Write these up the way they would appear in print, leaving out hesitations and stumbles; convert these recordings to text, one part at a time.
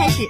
开始。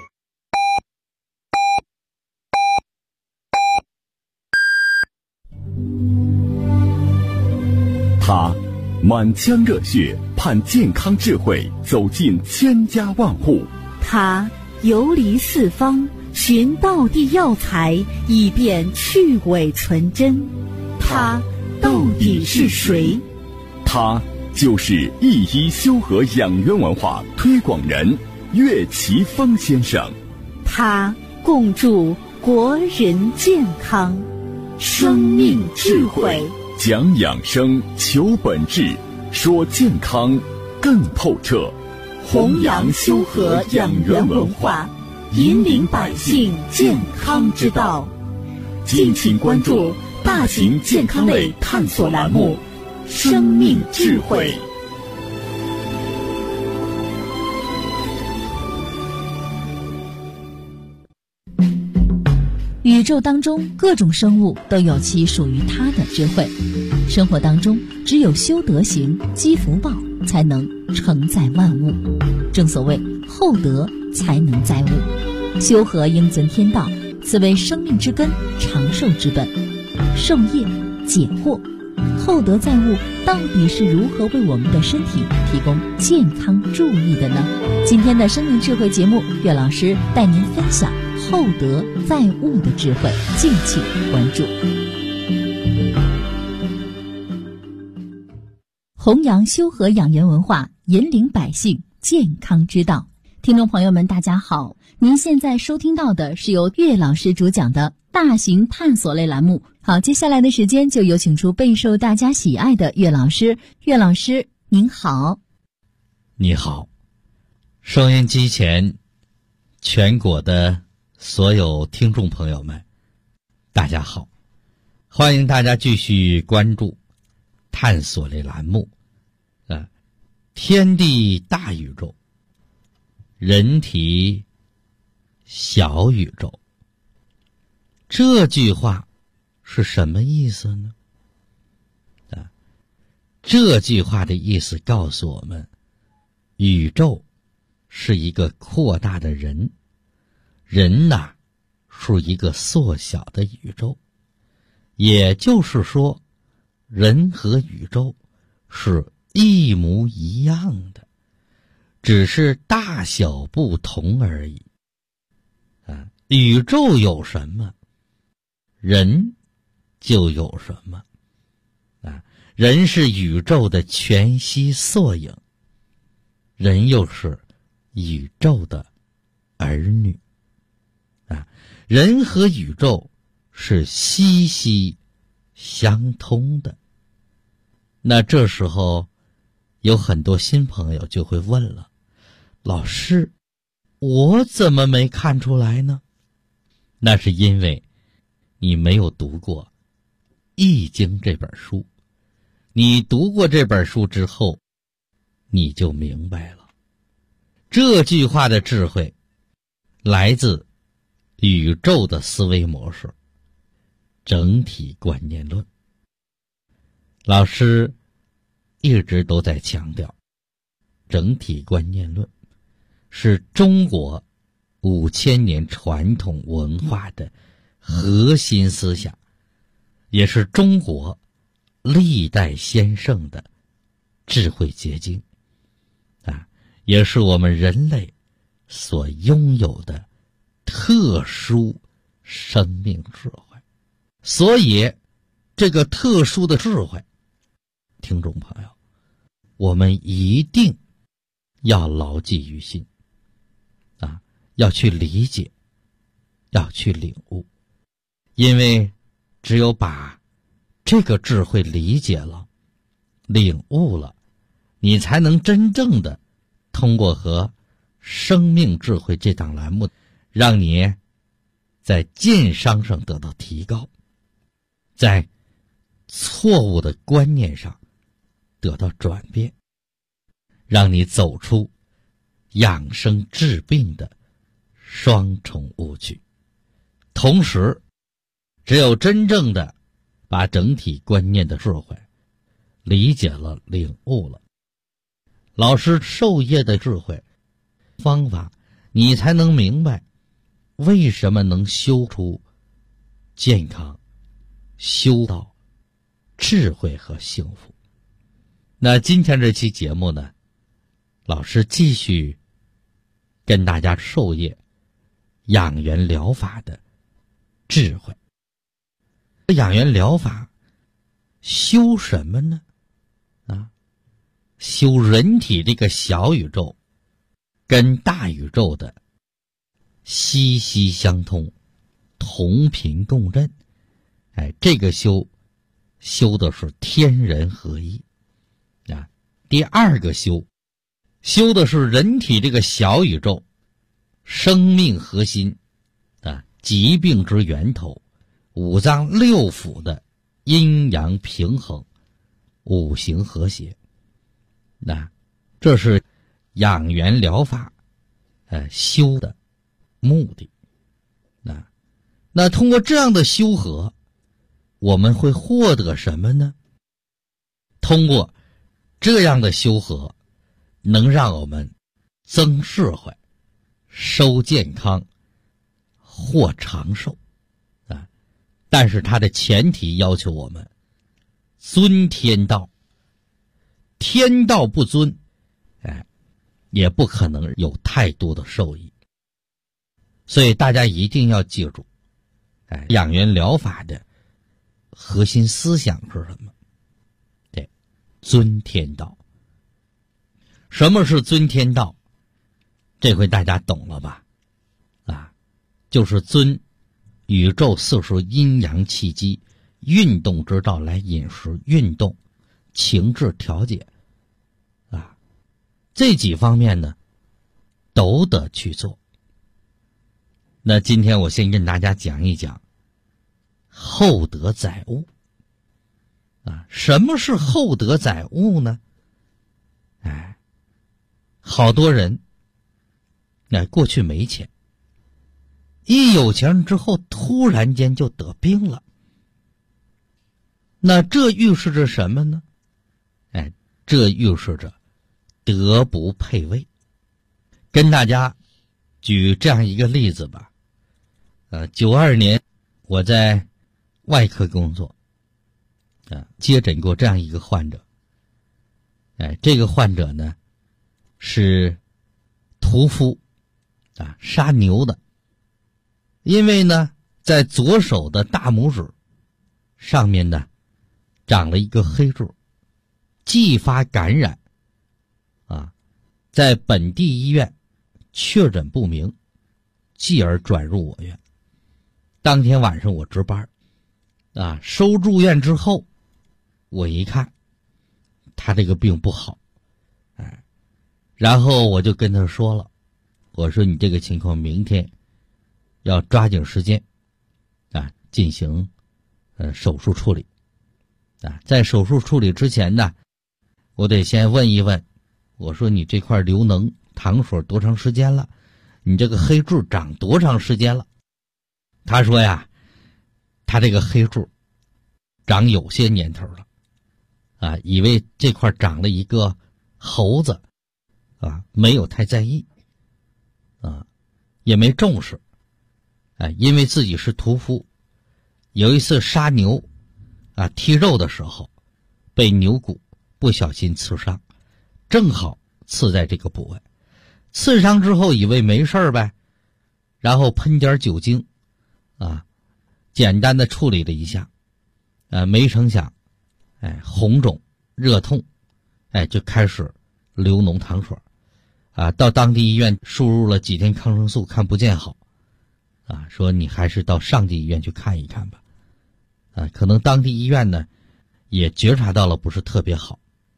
他满腔热血盼健康智慧走进千家万户， 他游离四方寻道地药材，以便去伪存真。他到底是谁？ 他就是一医修和养元文化推广人岳奇峰先生。 他共筑国人健康，生命智慧， 讲养生，求本质，说健康更透彻， 弘扬修和养元文化，引领百姓健康之道。敬请关注大型健康类探索栏目《生命智慧》。 宇宙当中各种生物都有其属于它的智慧，生活当中只有修德行、积福报，才能承载万物。正所谓厚德才能载物，修和应遵天道，此为生命之根，长寿之本。授业解惑，厚德载物到底是如何为我们的身体提供健康助益的呢？今天的生命智慧节目，岳老师带您分享厚德载物的智慧，敬请关注。弘扬修和养元文化，引领百姓健康之道。听众朋友们，大家好，您现在收听到的是由岳老师主讲的大型探索类栏目。好，接下来的时间就有请出备受大家喜爱的岳老师。岳老师您好。 你好，收音机前全国的所有听众朋友们，大家好，欢迎大家继续关注探索类栏目天地大宇宙，人体小宇宙。这句话是什么意思呢？这句话的意思告诉我们，宇宙是一个扩大的人，人呐是一个缩小的宇宙。也就是说，人和宇宙是一模一样的，只是大小不同而已。宇宙有什么，人就有什么。人是宇宙的全息缩影，人又是宇宙的儿女。人和宇宙是息息相通的。那这时候有很多新朋友就会问了，老师，我怎么没看出来呢？那是因为你没有读过《易经》这本书。你读过这本书之后，你就明白了。这句话的智慧来自宇宙的思维模式，整体观念论。老师一直都在强调，整体观念论是中国5000年传统文化的核心思想，也是中国历代先圣的智慧结晶，也是我们人类所拥有的特殊生命智慧。所以这个特殊的智慧，听众朋友，我们一定要牢记于心，要去理解，要去领悟。因为只有把这个智慧理解了，领悟了，你才能真正的通过和生命智慧这档栏目，让你在晋商上得到提高，在错误的观念上得到转变，让你走出养生治病的双重误区。同时，只有真正的把整体观念的智慧理解了、领悟了，老师授业的智慧方法你才能明白为什么能修出健康，修到智慧和幸福。那今天这期节目呢，老师继续跟大家授业养元疗法的智慧。养元疗法修什么呢？修人体这个小宇宙跟大宇宙的息息相通，同频共振。这个修的是天人合一。第二个修的是人体这个小宇宙生命核心疾病之源头，五脏六腑的阴阳平衡，五行和谐。这是养元疗法修的目的。那通过这样的修和，我们会获得什么呢？通过这样的修和，能让我们增智慧，收健康，获长寿。但是它的前提要求我们尊天道，天道不尊，也不可能有太多的受益。所以大家一定要记住，养元疗法的核心思想是什么？对，尊天道。什么是尊天道？这回大家懂了吧？就是尊宇宙四时阴阳气机运动之道来饮食运动、情志调节这几方面呢都得去做。那今天我先跟大家讲一讲厚德载物。什么是厚德载物呢？好多人过去没钱，一有钱之后突然间就得病了。那这预示着什么呢？这预示着德不配位。跟大家举这样一个例子吧。92年我在外科工作，接诊过这样一个患者。这个患者呢是屠夫杀牛的。因为呢在左手的大拇指上面呢长了一个黑痣，继发感染在本地医院确诊不明，继而转入我院。当天晚上我值班收住院之后，我一看他这个病不好，然后我就跟他说了，我说你这个情况明天要抓紧时间进行手术处理。在手术处理之前呢，我得先问一问，我说你这块流脓淌水多长时间了？你这个黑痣长多长时间了？他说呀，他这个黑痣长有些年头了以为这块长了一个猴子没有太在意也没重视因为自己是屠夫，有一次杀牛剔肉的时候被牛骨不小心刺伤，正好刺在这个部位，刺伤之后以为没事呗，然后喷点酒精简单的处理了一下没成想红肿热痛就开始流脓淌水到当地医院输入了几天抗生素，看不见好说你还是到上级医院去看一看吧可能当地医院呢也觉察到了不是特别好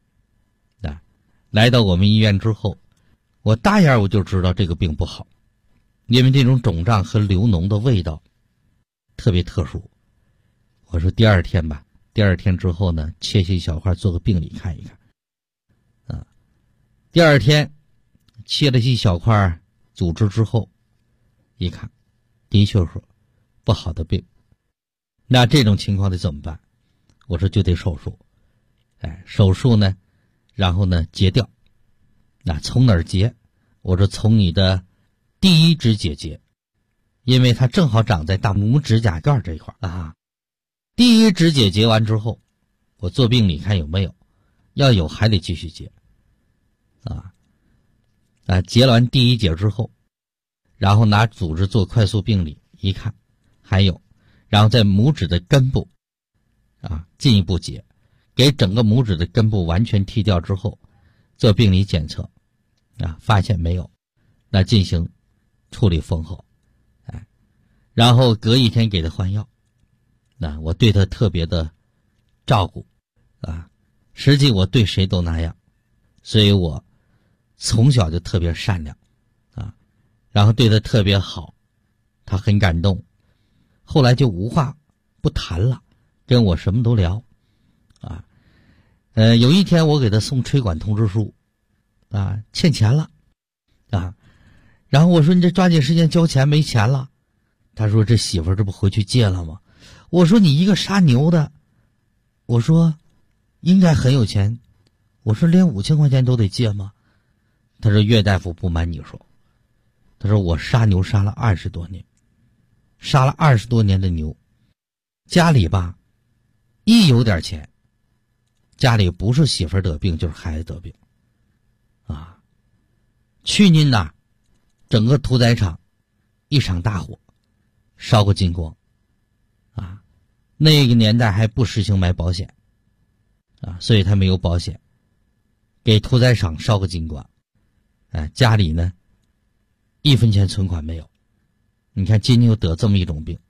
来到我们医院之后，我大眼我就知道这个病不好，因为这种肿胀和流脓的味道特别特殊。我说第二天吧，第二天之后呢切些小块做个病理看一看第二天切了些小块组织之后一看，的确是不好的病。那这种情况得怎么办？我说就得手术手术呢然后呢截掉。从哪儿截？我说从你的第一指解结，因为它正好长在大拇指甲盖这一块啊。第一指解结完之后，我做病理看有没有，要有还得继续结结完第一节之后，然后拿组织做快速病理，一看还有，然后在拇指的根部进一步结，给整个拇指的根部完全剔掉之后，做病理检测发现没有，那进行处理缝合，然后隔一天给他换药。我对他特别的照顾实际我对谁都那样，所以我从小就特别善良然后对他特别好，他很感动，后来就无话不谈了，跟我什么都聊有一天我给他送催管通知书欠钱了然后我说你这抓紧时间交钱，没钱了。他说这媳妇儿这不回去借了吗？我说你一个杀牛的，我说应该很有钱，我说连5000块钱都得借吗？他说岳大夫不瞒你说，他说我杀牛杀了20多年，杀了20多年的牛，家里吧一有点钱，家里不是媳妇儿得病就是孩子得病去年整个屠宰场一场大火烧个精光那个年代还不实行买保险所以他没有保险，给屠宰场烧个精光家里呢1分钱存款没有。你看今天又得这么一种病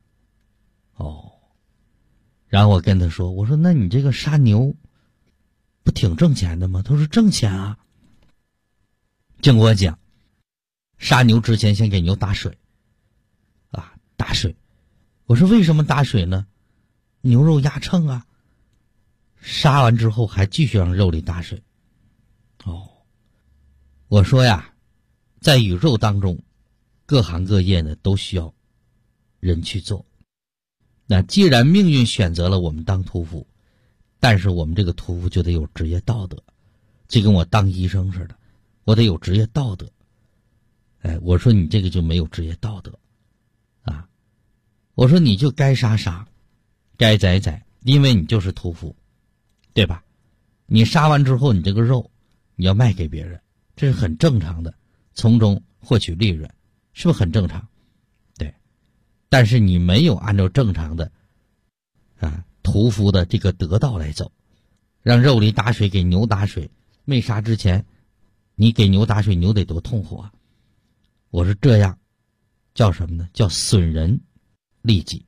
然后我跟他说，我说那你这个杀牛不挺挣钱的吗？他说挣钱就跟我讲，杀牛之前先给牛打水打水。我说为什么打水呢？牛肉压秤杀完之后还继续让肉里打水我说呀，在宇宙当中各行各业呢都需要人去做。那既然命运选择了我们当屠夫，但是我们这个屠夫就得有职业道德，就跟我当医生似的，我得有职业道德。我说你这个就没有职业道德我说你就该杀杀，该宰宰，因为你就是屠夫，对吧？你杀完之后，你这个肉你要卖给别人，这是很正常的，从中获取利润，是不是很正常？对。但是你没有按照正常的屠夫的这个得道来走，让肉里打水，给牛打水，没杀之前你给牛打水，牛得多痛苦我说这样叫什么呢？叫损人利己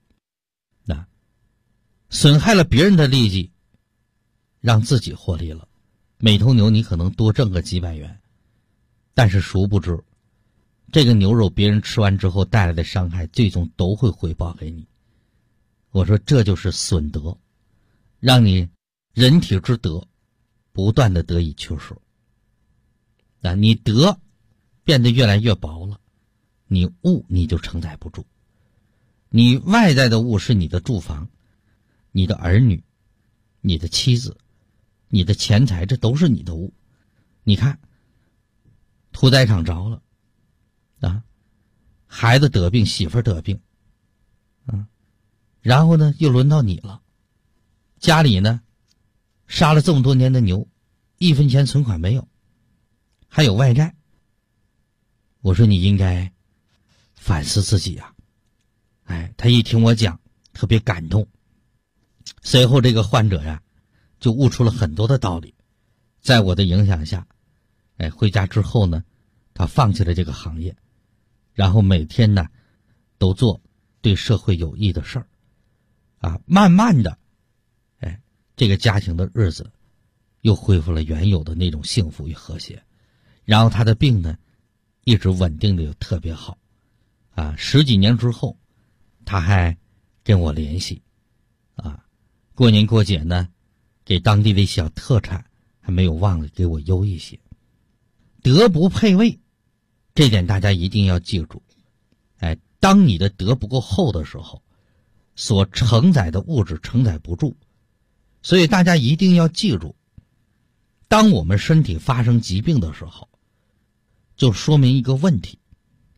损害了别人的利己，让自己获利了。每头牛你可能多挣个几百元，但是殊不知这个牛肉别人吃完之后带来的伤害最终都会回报给你。我说这就是损德，让你人体之德不断的得以缺失你德变得越来越薄了，你物你就承载不住。你外在的物是你的住房，你的儿女，你的妻子，你的钱财，这都是你的物。你看屠宰场着了孩子得病，媳妇儿得病然后呢又轮到你了，家里呢杀了这么多年的牛，1分钱存款没有，还有外债。我说你应该反思自己他一听我讲特别感动。随后这个患者就悟出了很多的道理，在我的影响下回家之后呢，他放弃了这个行业，然后每天呢都做对社会有益的事儿慢慢的这个家庭的日子又恢复了原有的那种幸福与和谐，然后他的病呢一直稳定的又特别好10几年之后他还跟我联系过年过节呢给当地的小特产还没有忘了给我邮一些。德不配位，这点大家一定要记住当你的德不够厚的时候，所承载的物质承载不住。所以大家一定要记住，当我们身体发生疾病的时候，就说明一个问题，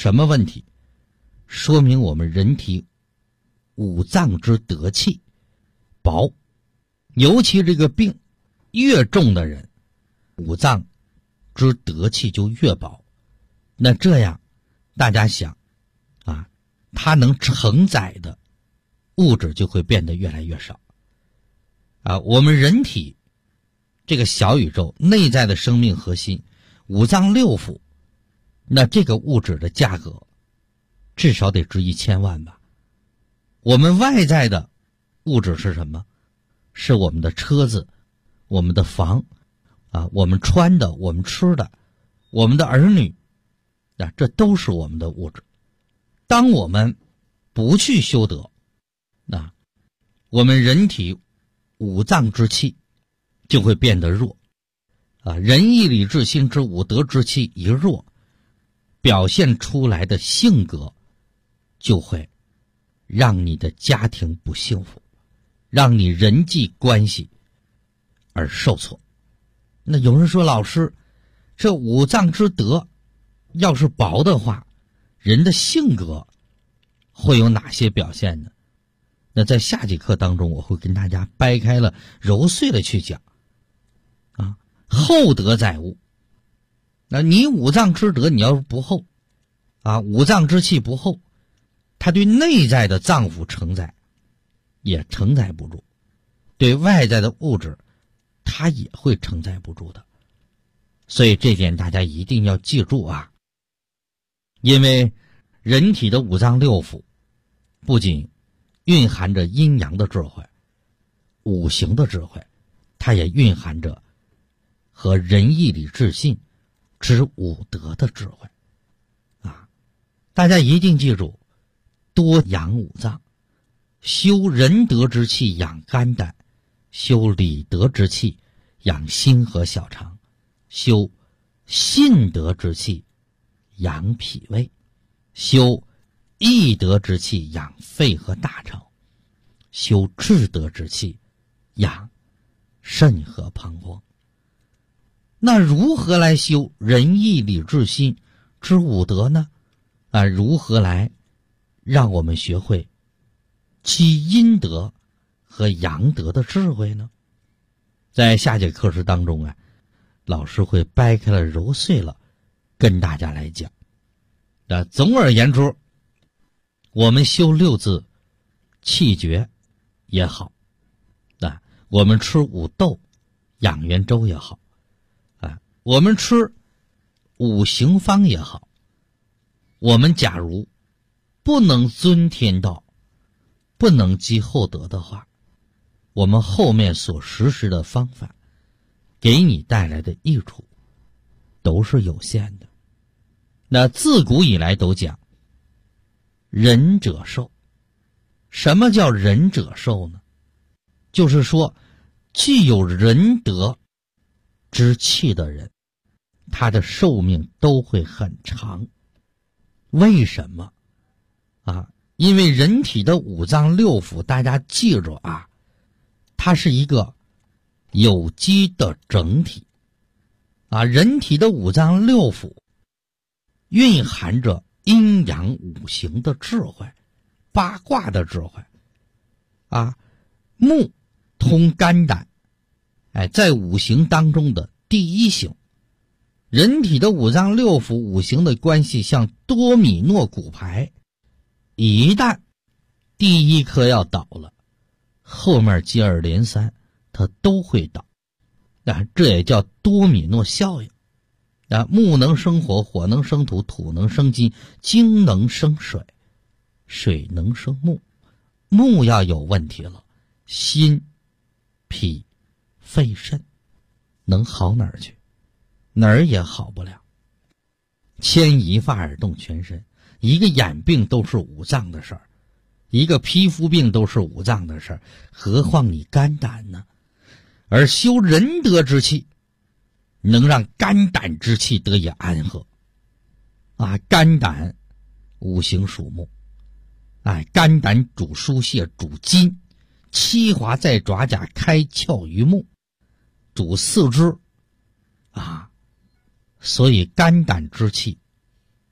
什么问题？说明我们人体五脏之德气薄，尤其这个病越重的人，五脏之德气就越薄。那这样大家想啊，它能承载的物质就会变得越来越少啊。我们人体这个小宇宙内在的生命核心五脏六腑，那这个物质的价格至少得值1000万吧。我们外在的物质是什么？是我们的车子，我们的房啊，我们穿的，我们吃的，我们的儿女啊，这都是我们的物质。当我们不去修德，那我们人体五脏之气就会变得弱啊。仁义礼智信之五德之气一弱，表现出来的性格就会让你的家庭不幸福，让你人际关系而受挫。那有人说，老师，这五脏之德要是薄的话，人的性格会有哪些表现呢？那在下节课当中，我会跟大家掰开了揉碎了去讲啊。厚德载物，那你五脏之德你要是不厚啊，五脏之气不厚，它对内在的脏腑承载也承载不住，对外在的物质它也会承载不住的。所以这点大家一定要记住啊。因为人体的五脏六腑不仅蕴含着阴阳的智慧，五行的智慧，它也蕴含着和仁义礼智信之五德的智慧啊。大家一定记住，多养五脏，修仁德之气养肝胆，修礼德之气养心和小肠，修信德之气养脾胃，修义德之气养肺和大肠，修智德之气养肾和膀胱。那如何来修仁义礼智信之五德呢？啊，如何来让我们学会积阴德和阳德的智慧呢？在下节课时当中啊，老师会掰开了揉碎了跟大家来讲。总而言之，我们修六字气诀也好啊，我们吃五豆养元粥也好啊，我们吃五行方也好，我们假如不能尊天道，不能积厚德的话，我们后面所实施的方法给你带来的益处都是有限的。那自古以来都讲仁者寿。什么叫仁者寿呢？就是说具有仁德之气的人，他的寿命都会很长。为什么啊？因为人体的五脏六腑，大家记住啊，它是一个有机的整体啊。人体的五脏六腑蕴含着阴阳五行的智慧，八卦的智慧啊。木通肝胆，在五行当中的第一行。人体的五脏六腑五行的关系像多米诺骨牌，一旦第一颗要倒了，后面接二连三它都会倒啊，这也叫多米诺效应啊。木能生火，火能生土，土能生金，金能生水，水能生木。木要有问题了，心脾肺肾能好哪儿去？哪儿也好不了。牵一发而动全身，一个眼病都是五脏的事儿，一个皮肤病都是五脏的事儿，何况你肝胆呢？而修仁德之气，能让肝胆之气得以安和啊。肝胆五行属木，肝胆主疏泄，主筋，七华在爪甲，开窍于目，主四肢啊。所以肝胆之气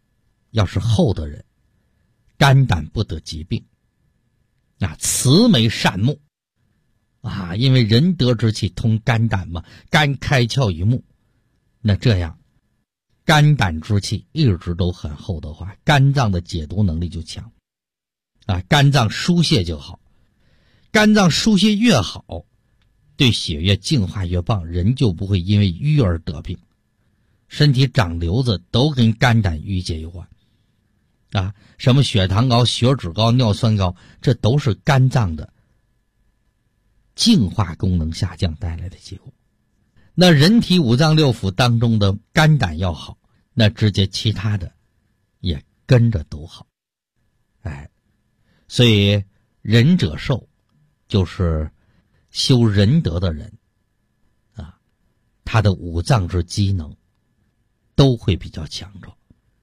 要是厚的人，肝胆不得疾病。慈眉善目因为仁德之气通肝胆嘛，肝开窍于目，那这样肝胆之气一直都很厚的话，肝脏的解毒能力就强肝脏疏泄就好，肝脏疏泄越好，对血液净化越棒，人就不会因为瘀而得病。身体长瘤子都跟肝胆郁结有关什么血糖高、血脂高、尿酸高，这都是肝脏的净化功能下降带来的结果。那人体五脏六腑当中的肝胆要好，那直接其他的也跟着都好。所以仁者寿，就是修仁德的人他的五脏之机能都会比较强壮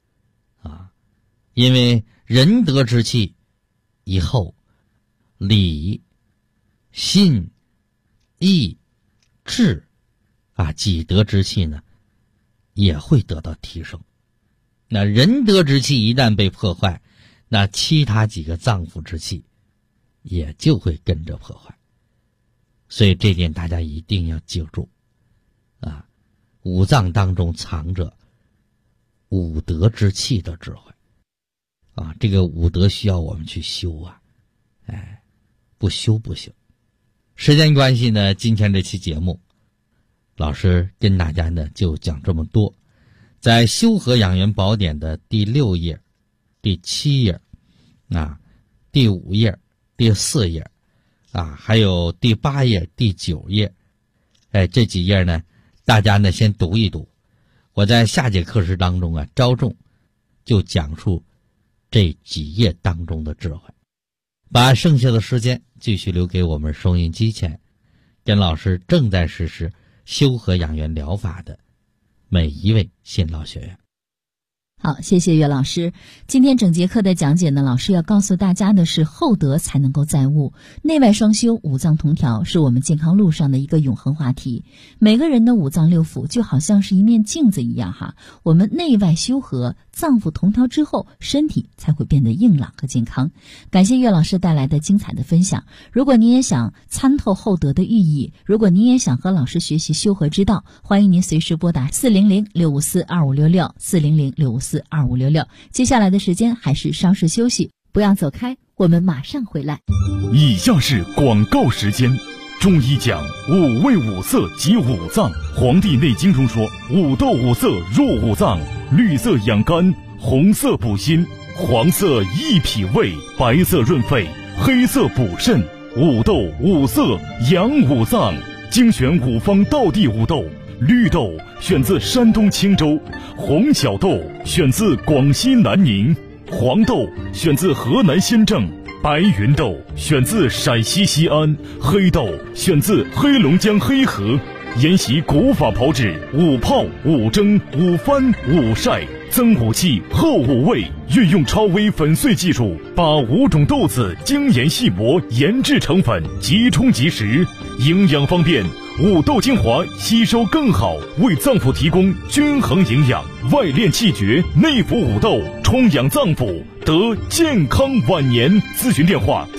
因为仁德之气以后，礼、信、义、智几德之气呢也会得到提升。那仁德之气一旦被破坏，那其他几个脏腑之气也就会跟着破坏。所以这点大家一定要记住五脏当中藏着五德之气的智慧这个五德需要我们去修不修不行。时间关系呢，今天这期节目老师跟大家呢就讲这么多。在《修和养元宝典》的第6页、第7页第5页、第4页还有第8页、第9页这几页呢，大家呢先读一读。我在下节课时当中着重就讲述这几页当中的智慧，把剩下的时间继续留给我们收音机前跟老师正在实施修和养元疗法的每一位新老学员。 好，谢谢岳老师。今天整节课的讲解呢，老师要告诉大家的是，厚德才能够载物，内外双修，五脏同调，是我们健康路上的一个永恒话题。每个人的五脏六腑就好像是一面镜子一样我们内外修和，脏腑同调之后，身体才会变得硬朗和健康。感谢岳老师带来的精彩的分享。如果您也想参透厚德的寓意，如果您也想和老师学习修和之道，欢迎您随时拨打400-654-2566 400-654-2566。接下来的时间还是稍事休息，不要走开，我们马上回来。 以下是广告时间。中医讲五味五色及五脏，《黄帝内经》中说五斗五色入五脏，绿色养肝，红色补心，黄色益脾胃，白色润肺，黑色补肾。五斗五色养五脏，精选五方道地五豆。绿豆选自山东青州，红小豆选自广西南宁，黄豆选自河南新郑，白云豆选自陕西西安，黑豆选自黑龙江黑河。沿袭古法炮制，五泡、五蒸、五翻、五晒，增五气，厚五味，运用超微粉碎技术，把5种豆子精研细磨，研制成粉，即冲即食，营养方便。五豆精华吸收更好，为脏腑提供均衡营养，外练气绝，内服五豆，充养脏腑，得健康晚年。咨询电话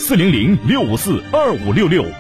400-654-2566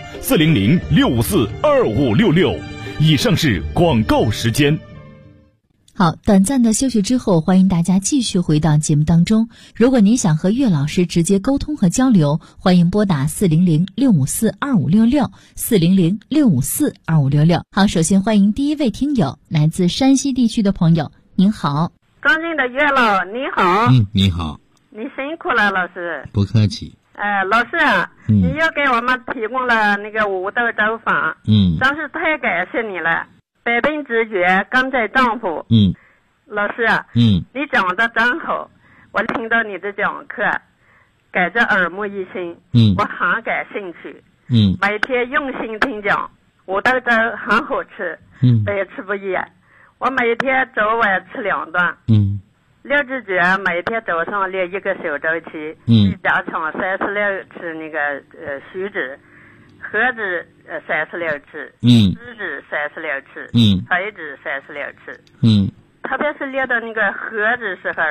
400-654-2566。以上是广告时间。 好，短暂的休息之后，欢迎大家继续回到节目当中。如果您想和岳老师直接沟通和交流，欢迎拨打400-654-2566 400-654-2566。好，首先欢迎第一位听友，来自山西地区的朋友，您好。 尊敬的岳老，你好。 你好。 你辛苦了，老师。 不客气。 老师你又给我们提供了那个五豆粥法，真是太感谢你了。百病直觉，刚在丈夫。老师你讲的真好，我听到你的讲课，感觉耳目一新，我很感兴趣。每天用心听讲，五豆粥很好吃，百吃不厌。我每天早晚吃2顿。六字诀每天早上练1个小周期，加强36次那个虚指，合指36次，食指36次，黑指36次。特别是练到那个合指时候，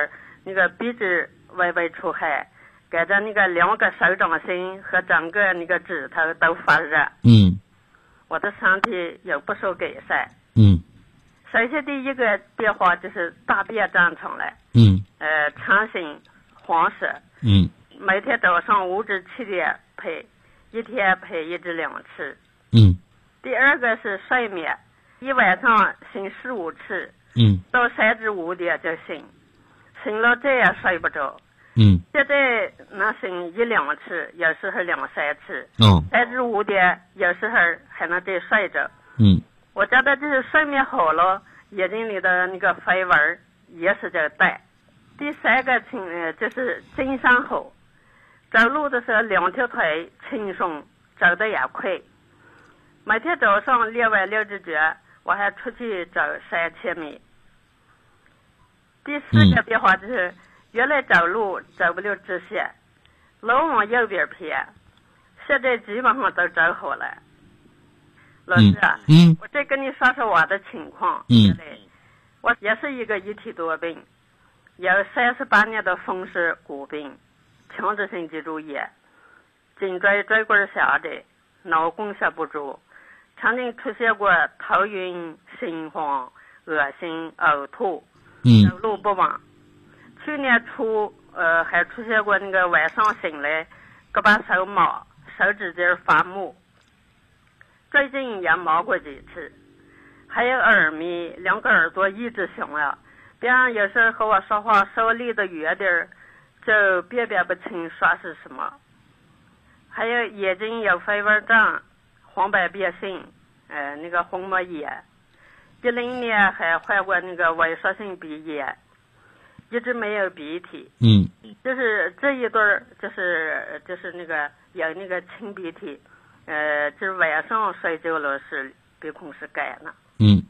那个鼻子微微出汗，感觉那个2个手掌心和整个那个指头都发热。我的身体有不少改善。首先第一个变化就是大便正常了。成型黄色。每天早上5至7点配，一天配1至2次。第二个是睡眠，一晚上醒15次。到3至5点就醒，醒了这样睡不着。现在能醒1-2次，有时候2-3次。3至5点有时候还能再睡着。我觉得就是睡眠好了，眼睛里的那个飞蚊也是就淡。第三个就是精神好，走路的时候2条腿轻松，走得也快。每天早上练完6只脚，我还出去走3000米。第4个变化就是原来走路走不了直线，老往右边偏，现在基本上都走好了。老师啊，我再跟你说说我的情况。我也是一个一体多病，有38年的风湿骨病、强直性脊柱炎、颈椎椎棍下的脑供血不足，曾经出现过头晕、心慌、恶心、呕吐，走路不稳。去年初还出现过那个晚上醒来胳膊手麻，手指尖发木。最近也麻过几次，还有耳鸣，2个耳朵一直响了。别人有时候和我说话稍微离得远点，就辨别不清说是什么。还有眼睛有飞蚊症、黄斑变性，那个红膜炎。10年还患过那个萎缩性鼻炎，一直没有鼻涕。就是这一对儿，就是那个有那个清鼻涕，就是晚上睡觉了是鼻孔是干了。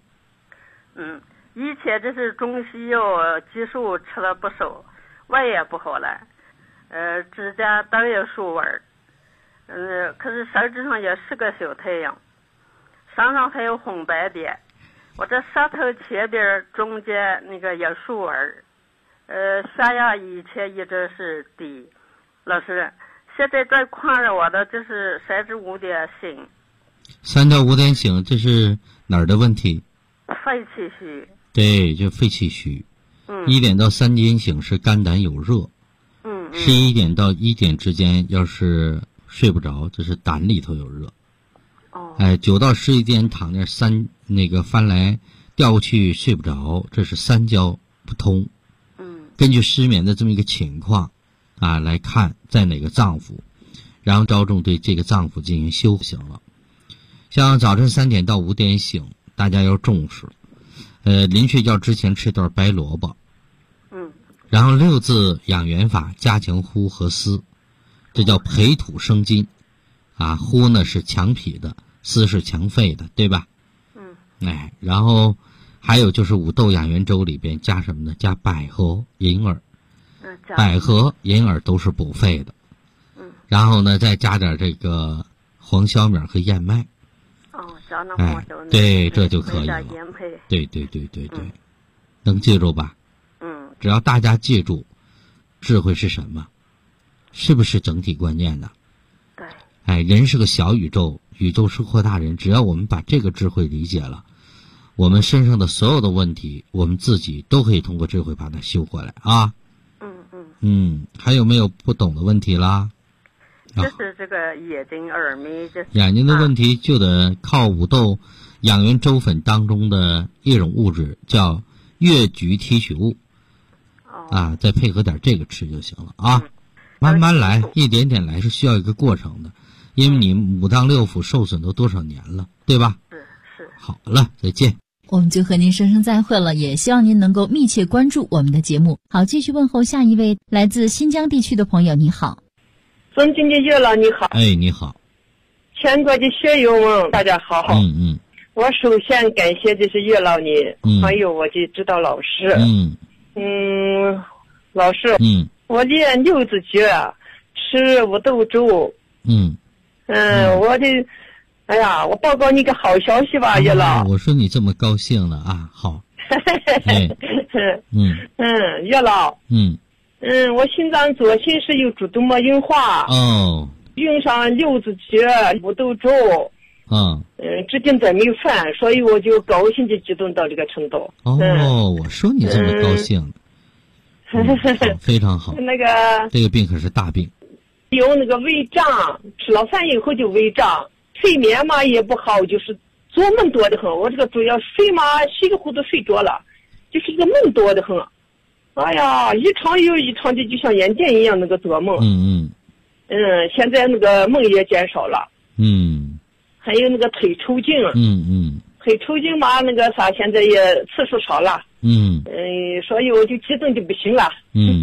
以前就是中西药激素吃了不少，胃也不好了，指甲都有竖纹，可是手指上有10个小太阳，身上还有红斑点，我这舌头前边中间那个有竖纹，血压以前一直是低。老师，现在最困扰我的就是3至5点醒。 3到5点醒，这是哪儿的问题？ 肺气虚。 对，就肺气虚。1点到3点醒是肝胆有热。11点到1点之间要是睡不着，这是胆里头有热。9到11点躺那那个翻来调过去睡不着，这是3焦不通。根据失眠的这么一个情况来看在哪个脏腑，然后着重对这个脏腑进行修行了。像早晨3点到5点醒，大家要重视。临睡觉之前吃段白萝卜。然后6字养元法，加强呼和思，这叫培土生金。呼呢是强脾的，思是强肺的，对吧？然后还有就是五豆养元粥里边加什么呢？加百合、银耳。百合、银耳都是补肺的。然后呢，再加点这个黄小米和燕麦。 加那黄小米。 对，这就可以了。对，能记住吧？只要大家记住，智慧是什么？是不是整体观念呢？对。人是个小宇宙，宇宙是扩大人。只要我们把这个智慧理解了，我们身上的所有的问题，我们自己都可以通过智慧把它修回来啊。还有没有不懂的问题啦？ 就是这个眼睛、耳鸣， 眼睛的问题就得靠五豆养元粥粉当中的一种物质，叫越橘提取物。再配合点这个吃就行了啊。慢慢来，一点点来，是需要一个过程的，因为你五脏六腑受损都多少年了，对吧？ 是。 好了，再见。 我们就和您说声再会了，也希望您能够密切关注我们的节目。好，继续问候下一位来自新疆地区的朋友。你好。 尊敬的岳老，你好。 你好。 全国的学友们，大家好。我首先感谢的是岳老你，还有我的指导老师。老师，我练6字诀，吃五豆粥。我的，哎呀，我报告你个好消息吧，岳老。 我说你这么高兴了啊，好。 岳老。 我心脏左心室有主动脉硬化。 哦。 用上六字诀、五豆粥。至今再没有犯，所以我就高兴的激动到这个程度。 我说你这么高兴。非常好。 那个这个病可是大病。 有那个胃胀，吃了饭以后就胃胀，睡眠嘛也不好，就是做梦多得很。我这个主要睡嘛稀里糊涂睡着了，就是一个梦多得很。哎呀，一场又一场的，就像演电一样那个做梦。现在那个梦也减少了。还有那个腿抽筋。腿抽筋嘛，那个啥，现在也次数少了。所以我就激动的不行了。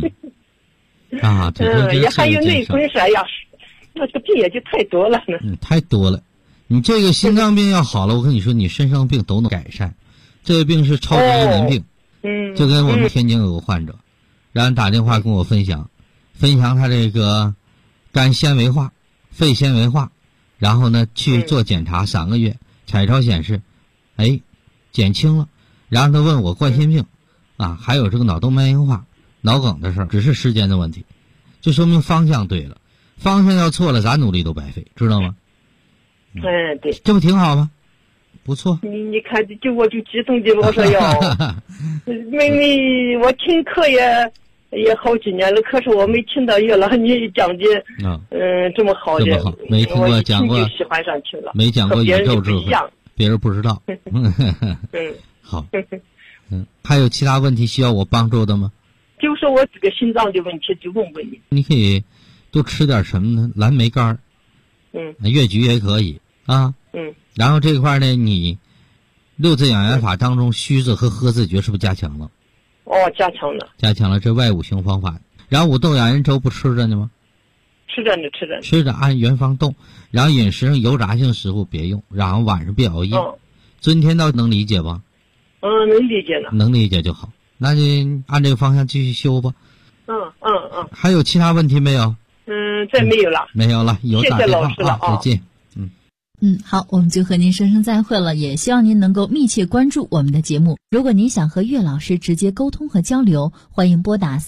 也还有内分泌呀，那这个病也就太多了呢。 太多了。你这个心脏病要好了，我跟你说，你身上病都能改善。这个病是超级一门病。就跟我们天津有个患者，然后打电话跟我分享他这个肝纤维化、肺纤维化，然后呢去做检查3个月，彩超显示，减轻了。然后他问我冠心病还有这个脑动脉硬化、脑梗的事儿，只是时间的问题，就说明方向对了。方向要错了，咱努力都白费，知道吗？ 对， 这不挺好吗？不错。 你看，我就激动的我说妹妹，我听课也好几年了，可是我没听到月老你讲的这么好的， 没听过讲过， 就喜欢上去了， 没讲过宇宙智慧，别人不知道。好。还有其他问题需要我帮助的吗？ 就是我这个心脏的问题，就问问你。 你可以多吃点什么呢？蓝莓干越橘也可以然后这块呢，你六字养元法当中虚字和喝字诀是不是加强了？ 加强了。 加强了，这外五行方法。然后五豆养元粥不吃着呢吗？吃着按原方动。然后饮食上油炸性食物别用，然后晚上别熬夜。尊天道能理解吧？ 能理解了。 能理解就好，那就按这个方向继续修吧。还有其他问题没有？ 再没有了。 没有了，有打电话。 谢谢老师了再见。 好，我们就和您说声再会了，也希望您能够密切关注我们的节目。如果您想和岳老师直接沟通和交流，欢迎拨打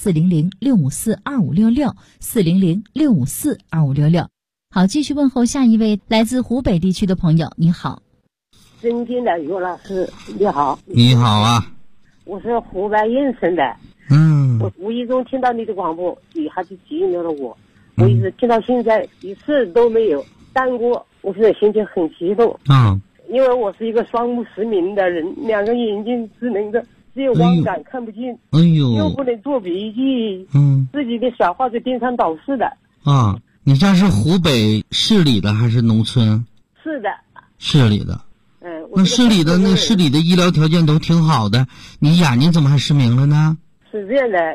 400-654-2566，400-654-2566。好，继续问候下一位来自湖北地区的朋友。你好。 尊敬的岳老师，你好。 你好啊。 我是湖北应城的。我无意中听到你的广播，一下就激怒了我。我一直听到现在，一次都没有耽误。我现在心情很激动。因为我是一个双目失明的人，2个眼睛只能的，只有光感看不见。又不能做笔记。自己的小话就颠三倒四的。 你这是湖北市里的还是农村？ 是的。 市里的。那市里的医疗条件都挺好的，你眼睛怎么还失明了呢？ 是这样的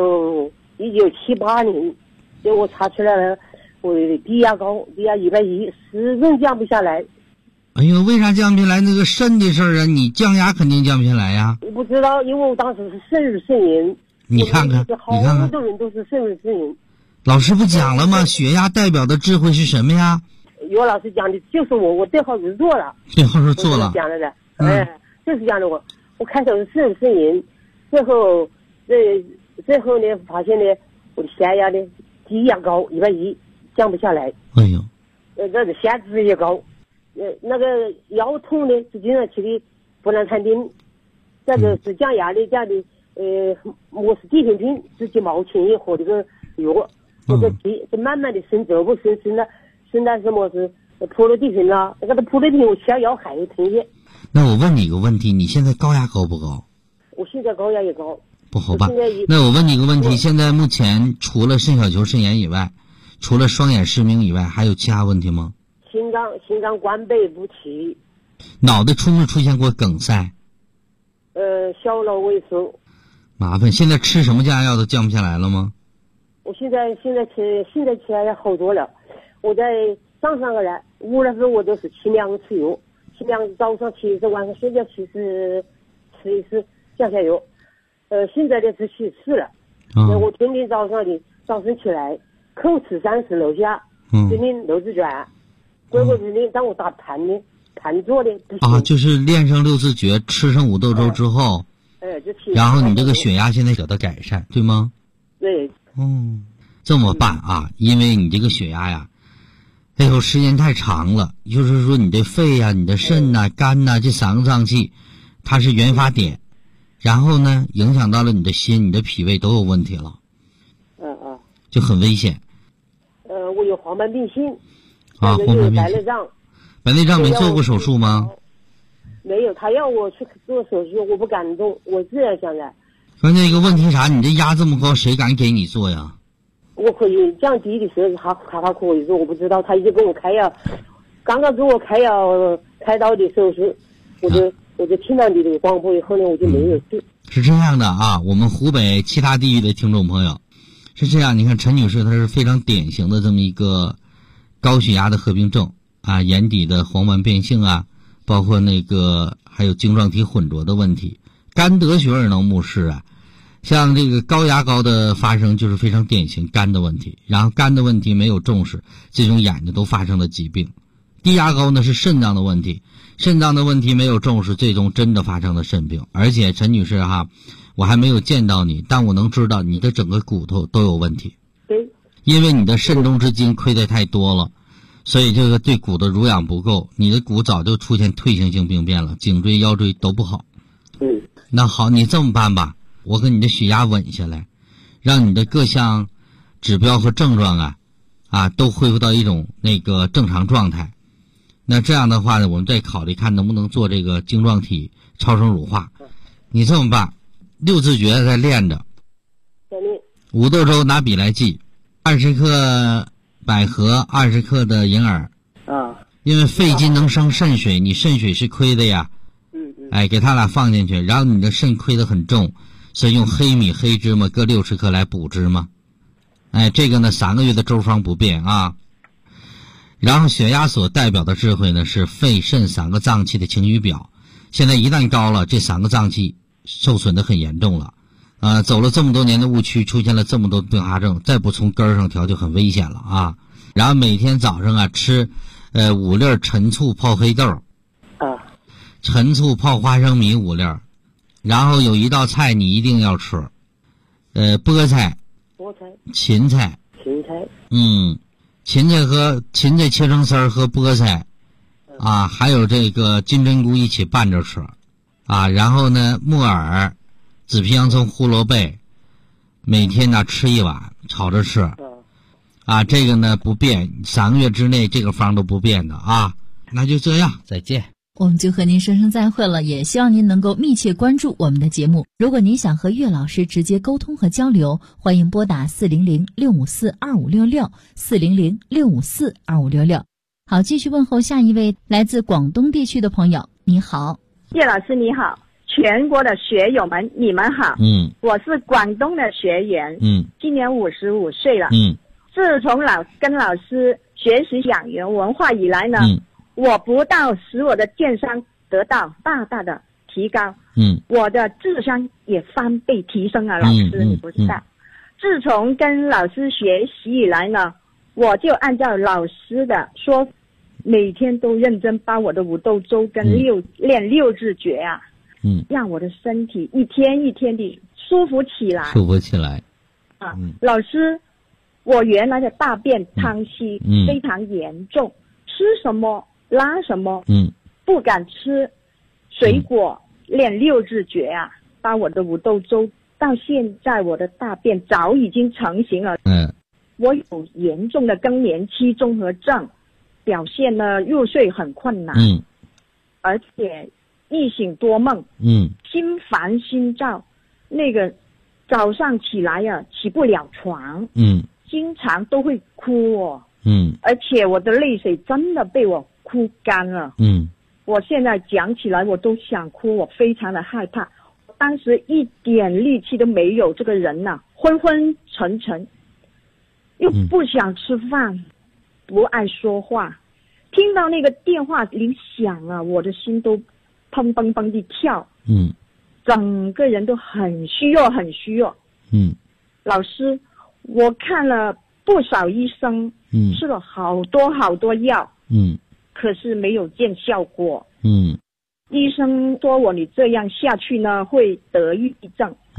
，1978年，就我查出来了，我的低压高，低压110，始终降不下来。 为啥降不下来？那个肾的事儿啊，你降压肯定降不下来呀。 我不知道，因为我当时是肾盂肾炎。 你看看， 好多人都是肾盂肾炎。 老师不讲了吗？血压代表的智慧是什么呀？ 岳老师讲的就是我对号入座了。 对号入座了。 讲了的，就是讲的我开始是肾盂肾炎，最后呢发现呢我的血压呢低压高110，降不下来。这个血脂也高，那个腰痛呢是经常吃的不能餐丁，这个是降压的降的我是地平平自己毛钱一盒这个药，这个是慢慢的生走不生到什么是扑了地平了，那个扑了地平我吃药还疼些。 那我问你一个问题，你现在高压高不高？ 我现在高压也高。 不好吧？那我问你一个问题，现在目前除了肾小球肾炎以外，除了双眼失明以外，还有其他问题吗？ 心脏关闭不起。 脑袋出没出现过梗塞？ 小脑萎缩。 麻烦，现在吃什么降压药都降不下来了吗？ 我现在起来也好多了。我在上个月5月份我都是吃2次药，7两早上吃一次，晚上睡觉吃一次降下药。现在的是去4了。我天天早上起来口吃30楼下，今天楼子转，过今天当我打盘坐的。 就是练上六字诀，吃上五豆粥之后，然后你这个血压现在得到改善，对吗？ 对。 这么办啊？因为你这个血压呀，哎呦，时间太长了，就是说你的肺啊、你的肾呐、肝呐这3个脏器，它是原发点，然后呢，影响到了你的心、你的脾胃都有问题了。就很危险。 我有黄斑病性。 黄斑病白内障。 白内障没做过手术吗？ 没有，他要我去做手术，我不敢动，我这样想的。 关键一个问题啥？你这压这么高，谁敢给你做呀？ 我可以降低的时候，他可以做，我不知道，他一直跟我开药，刚刚给我开药开刀的时候是，我就听到你这个广播以后呢，我就没有去。 是这样的啊，我们湖北其他地域的听众朋友是这样，你看陈女士她是非常典型的这么一个高血压的合并症啊，眼底的黄斑变性啊，包括那个还有晶状体混浊的问题，肝得血而能目视啊。像这个高压高的发生就是非常典型肝的问题，然后肝的问题没有重视，这种眼睛都发生了疾病。低压高呢是肾脏的问题，肾脏的问题没有重视，最终真的发生了肾病。而且陈女士哈，我还没有见到你，但我能知道你的整个骨头都有问题。 对， 因为你的肾中之精亏得太多了，所以这个对骨的濡养不够，你的骨早就出现退行性病变了，颈椎腰椎都不好。那好，你这么办吧，我给你的血压稳下来，让你的各项指标和症状都恢复到一种那个正常状态。那这样的话呢，我们再考虑看能不能做这个晶状体超声乳化。你这么办，6字诀再练着，5豆粥拿笔来记，20克百合，20克的银耳因为肺金能生肾水，你肾水是亏的呀，给他俩放进去，然后你的肾亏得很重，所以用黑米黑芝麻各60克来补芝麻。这个呢3个月的粥方不变啊。然后血压所代表的智慧呢是肺肾3个脏器的晴雨表，现在一旦高了，这3个脏器受损得很严重了，走了这么多年的误区，出现了这么多并发症，再不从根上调就很危险了啊。然后每天早上吃5粒陈醋泡黑豆，陈醋泡花生米5粒，然后有一道菜你一定要吃，菠菜、芹菜，芹菜切成丝儿和菠菜还有这个金针菇一起拌着吃然后呢木耳、紫皮洋葱、胡萝卜每天呢吃1碗炒着吃这个呢不变，3个月之内这个方都不变的那就这样，再见。 我们就和您说声再会了，也希望您能够密切关注我们的节目。如果您想和岳老师直接沟通和交流，欢迎拨打400-654-2566 400-654-2566。好，继续问候下一位来自广东地区的朋友。你好， 岳老师你好，全国的学友们你们好。我是广东的学员，今年55岁了。自从跟老师学习养元文化以来呢，我不但使我的健康得到大大的提高，我的智商也翻倍提升啊，老师你不知道。自从跟老师学习以来呢，我就按照老师的说，每天都认真把我的5豆粥跟练6字诀让我的身体一天一天的舒服起来。老师，我原来的大便溏稀非常严重，吃什么拉什么，不敢吃水果，练6字诀把我的5豆粥，到现在我的大便早已经成型了。我有严重的更年期综合症，表现呢入睡很困难，而且易醒多梦，心烦心躁，那个早上起来起不了床，经常都会哭而且我的泪水真的被我哭干了，我现在讲起来我都想哭，我非常的害怕。当时一点力气都没有，这个人昏昏沉沉，又不想吃饭，不爱说话，听到那个电话铃响我的心都砰砰砰地跳，整个人都很虚弱很虚弱。老师，我看了不少医生，吃了好多药，可是没有见效果。医生说你这样下去呢会得抑郁症。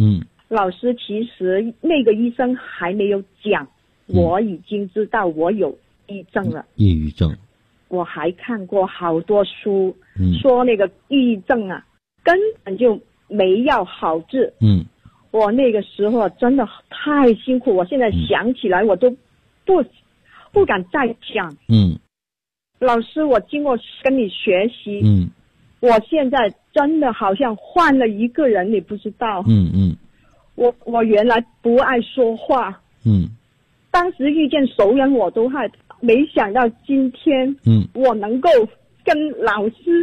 老师，其实那个医生还没有讲，我已经知道我有抑郁症了。 抑郁症， 我还看过好多书，说那个抑郁症啊，根本就没药好治。我那个时候真的太辛苦，我现在想起来我都不敢再讲。老师，我经过跟你学习，我现在真的好像换了一个人，你不知道。我原来不爱说话，当时遇见熟人我都害怕，没想到今天，我能够跟老师，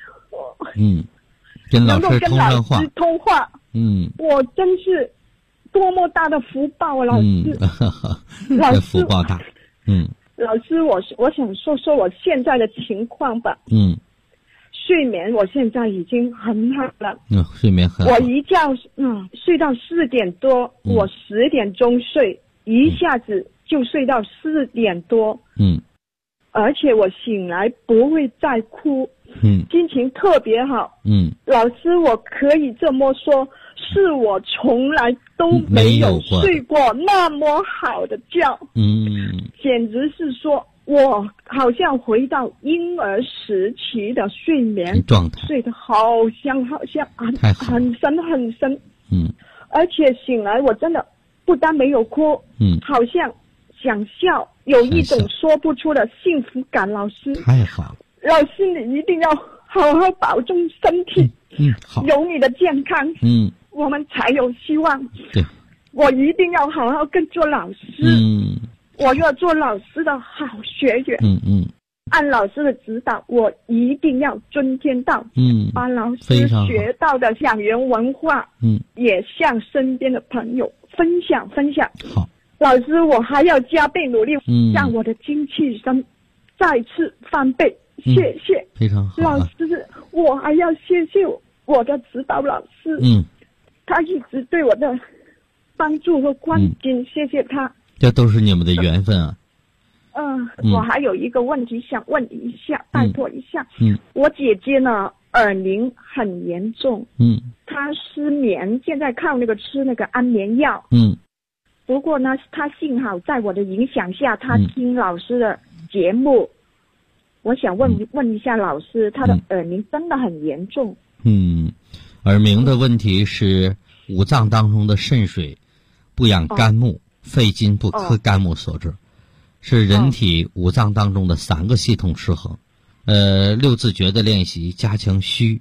能够跟老师通话，我真是多么大的福报啊，老师， 老师福报大， 老师，我想说说我现在的情况吧。睡眠我现在已经很好了。 睡眠很好。 我一觉睡到4点多，我10点钟睡，一下子就睡到4点多。而且我醒来不会再哭。心情特别好。老师，我可以这么说，是我从来都没有睡过那么好的觉。简直是说我好像回到婴儿时期的睡眠状态， 睡得好像很深。而且醒来我真的不但没有哭，好像想笑，有一种说不出的幸福感。老师， 太好了。 老师，你一定要好好保重身体。 好， 有你的健康，我们才有希望。 对， 我一定要好好跟做老师。我要做老师的好学员。按老师的指导，我一定要遵天道。把老师学到的养元文化，也向身边的朋友分享。 好， 老师，我还要加倍努力，让我的精气神再次翻倍。谢谢， 非常好。 老师，我还要谢谢我的指导老师。他一直对我的帮助和关心，谢谢他。 这都是你们的缘分啊。 我还有一个问题想问一下，拜托一下。我姐姐呢，耳鸣很严重。她失眠，现在靠吃那个安眠药。不过呢，她幸好在我的影响下，她听老师的节目。我想问一下老师，她的耳鸣真的很严重。 耳鸣的问题是五脏当中的肾水不养肝木，肺金不克肝木所致，是人体五脏当中的3个系统失衡。6字诀的练习加强虚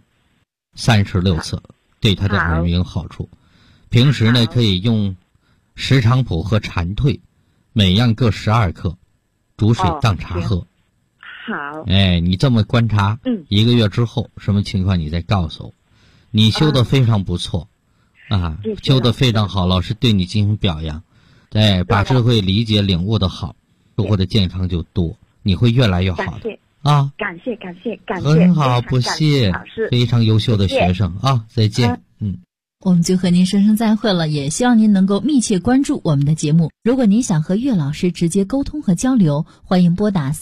36次，对他的耳鸣有好处。平时呢，可以用石菖蒲和蝉蜕，每样各12克，煮水当茶喝。 好。 你这么观察，1个月之后什么情况你再告诉我。你修得非常不错，修得非常好，老师对你进行表扬。把智慧理解领悟的好，收获的健康就多，你会越来越好的。 感谢， 很好，不谢，非常优秀的学生啊！再见。 我们就和您说声再会了，也希望您能够密切关注我们的节目。如果您想和岳老师直接沟通和交流，欢迎拨打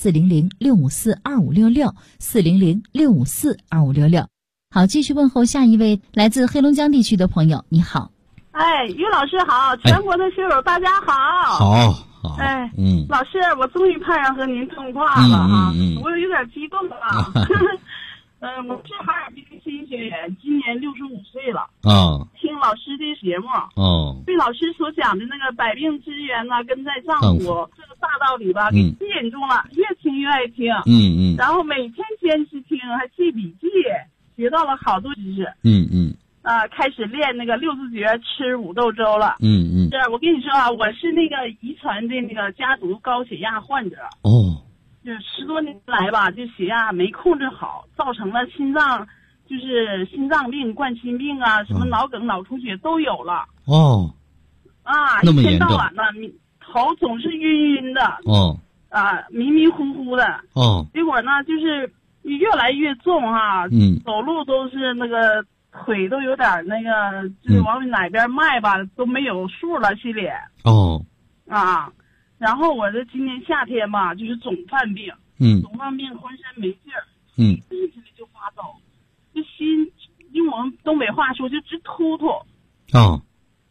400-654-2566，400-654-2566。好，继续问候下一位来自黑龙江地区的朋友，你好。 岳老师好，全国的学友大家好。 好。 老师，我终于盼上和您通话了啊！我有点激动啊。我是哈尔滨新学员，今年65岁了。听老师的节目。对老师所讲的那个百病之源呢，根在脏腑这个大道理吧，给吸引住了，越听越爱听。然后每天坚持听，还记笔记，学到了好多知识。开始练那个6字诀，吃五豆粥了。是我跟你说啊，我是那个遗传的那个家族高血压患者。就10多年来吧，这血压没控制好，造成了心脏病、冠心病啊，什么脑梗、脑出血都有了。 那么严重。一天到晚呢，头总是晕晕的。迷迷糊糊的。结果呢，就是越来越重哈。走路都是那个腿都有点那个，就是往哪边迈吧都没有数了，心里。然后我这今年夏天吧，就是总犯病。总犯病，浑身没劲儿。一起来就发抖，这心用我们东北话说就直突突。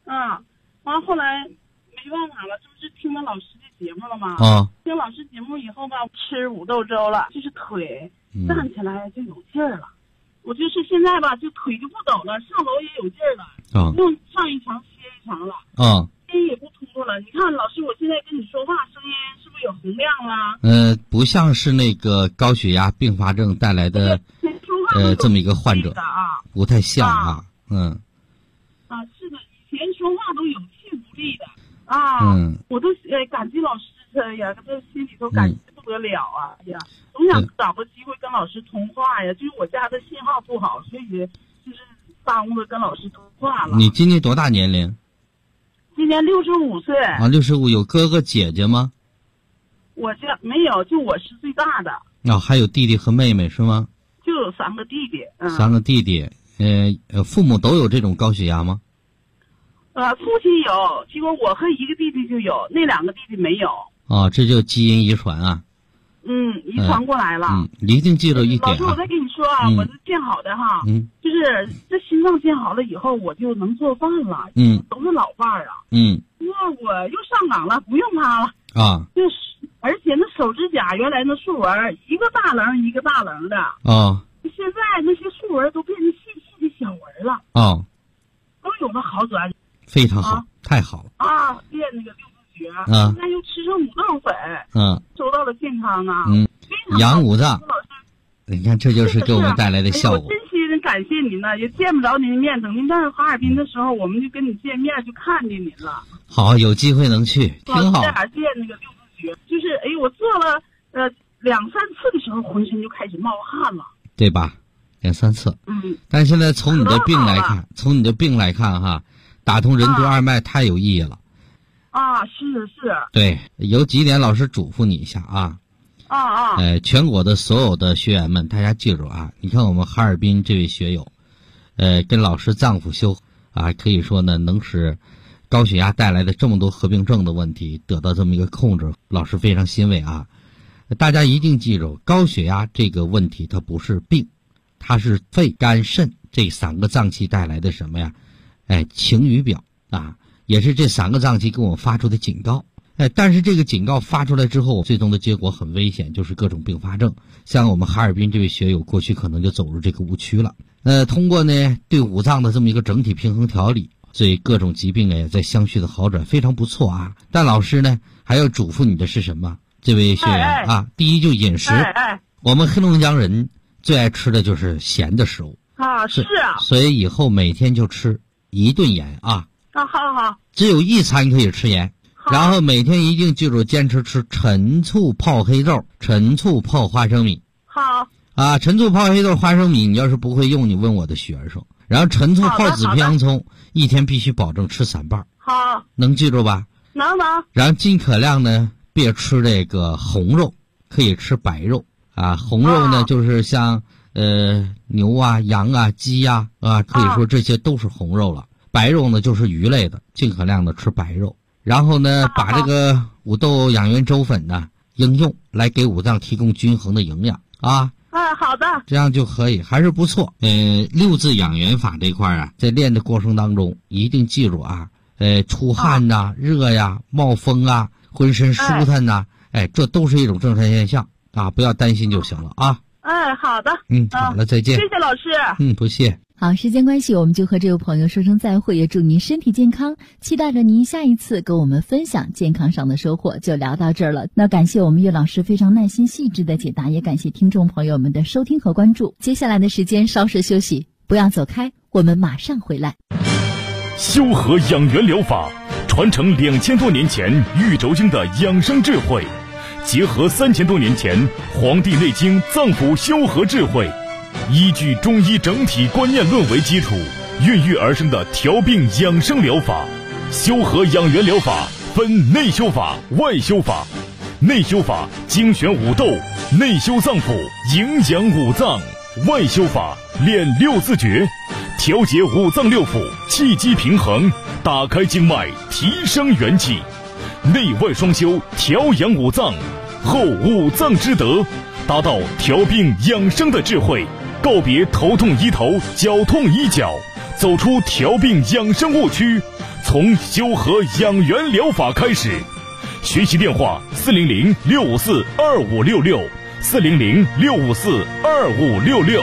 完后来没办法了，这不是听了老师的节目了吗？听老师节目以后吧，吃五豆粥了，就是腿站起来就有劲儿了。我就是现在吧，就腿就不抖了，上楼也有劲儿了，不用上一层歇一层了，心也不突突了。你看老师，我现在跟你说话声音是不是有洪亮了？ 不像是那个高血压并发症带来的这么一个患者不太像啊。 是的，以前说话都有气无力的我都感激老师呀，这心里头感激不得了啊！呀，总想找个机会跟老师通话呀，就是我家的信号不好，所以就是耽误了跟老师通话了。 你今年多大年龄？ 今年65岁。 65，有哥哥姐姐吗？ 我家没有，就我是最大的。 还有弟弟和妹妹是吗？ 就有3个弟弟。 3个弟弟，父母都有这种高血压吗？ 父亲有，结果我和一个弟弟就有，那2个弟弟没有。 这就基因遗传啊。 遗传过来了。 一定记住一点老师，我再跟你说我这建好的哈，就是这心脏建好了以后，我就能做饭了。都是老伴儿啊。那我又上岗了，不用他了。就是而且那手指甲原来那竖纹一个大棱一个大棱的。现在那些竖纹都变成细细的小纹了。都有了好转。 非常好，太好了。练那个六字诀，现在又吃上五豆粉，收到了健康啊。 养五脏，你看这就是给我们带来的效果。 我真心的感谢您呢，也见不着您的面，等您在哈尔滨的时候，我们就跟你见面，就看见您了。 好，有机会能去，挺好。 练那个六字诀，就是我做了2-3次的时候，浑身就开始冒汗了， 对吧？2-3次。但现在从你的病来看，哈。打通任督二脉太有意义了。 是。 对，有几点老师嘱咐你一下全国的所有的学员们，大家记住你看我们哈尔滨这位学友，跟老师脏腑修可以说呢，能使高血压带来的这么多合并症的问题得到这么一个控制，老师非常欣慰大家一定记住，高血压这个问题它不是病，它是肺、肝、肾这3个脏器带来的什么呀？晴雨表也是这3个脏器给我们发出的警告。但是这个警告发出来之后，最终的结果很危险，就是各种并发症。像我们哈尔滨这位学友，过去可能就走入这个误区了。通过呢对五脏的这么一个整体平衡调理，所以各种疾病也在相续的好转，非常不错但老师呢还要嘱咐你的是什么？这位学员第一就饮食，我们黑龙江人最爱吃的就是咸的食物所以以后每天就吃1顿盐好， 只有1餐可以吃盐，然后每天一定记住坚持吃陈醋泡黑豆、陈醋泡花生米。陈醋泡黑豆、花生米，你要是不会用，你问我的学生。然后陈醋泡紫皮洋葱，一天必须保证吃3瓣。能记住吧？ 能。 然后尽可量呢别吃这个红肉，可以吃白肉红肉呢就是像牛羊鸡可以说这些都是红肉了。白肉呢就是鱼类的，尽可量的吃白肉。然后呢把这个五豆养元粥粉呢应用来给五脏提供均衡的营养好的， 这样就可以，还是不错。六字养元法这块在练的过程当中一定记住出汗热冒风浑身舒坦这都是一种正常现象不要担心就行了好的。 好了，再见。 谢谢老师。 不谢。 好，时间关系，我们就和这位朋友说声再会，也祝您身体健康，期待着您下一次跟我们分享健康上的收获。就聊到这儿了，那感谢我们岳老师非常耐心细致的解答，也感谢听众朋友们的收听和关注。接下来的时间稍事休息，不要走开，我们马上回来。 修和养元疗法传承2000多年前玉轴经的养生智慧，结合3000多年前《黄帝内经》脏腑修和智慧，依据中医整体观念论为基础，孕育而生的调病养生疗法。修和养元疗法分内修法、外修法。内修法精选五豆，内修脏腑，营养五脏；外修法练六字诀，调节五脏六腑，气机平衡，打开经脉，提升元气。内外双修，调养五脏，后五脏之德，达到调病养生的智慧。告别头痛医头，脚痛医脚，走出调病养生误区，从从修和养元疗法开始。学习电话400-654-2566，400-654-2566。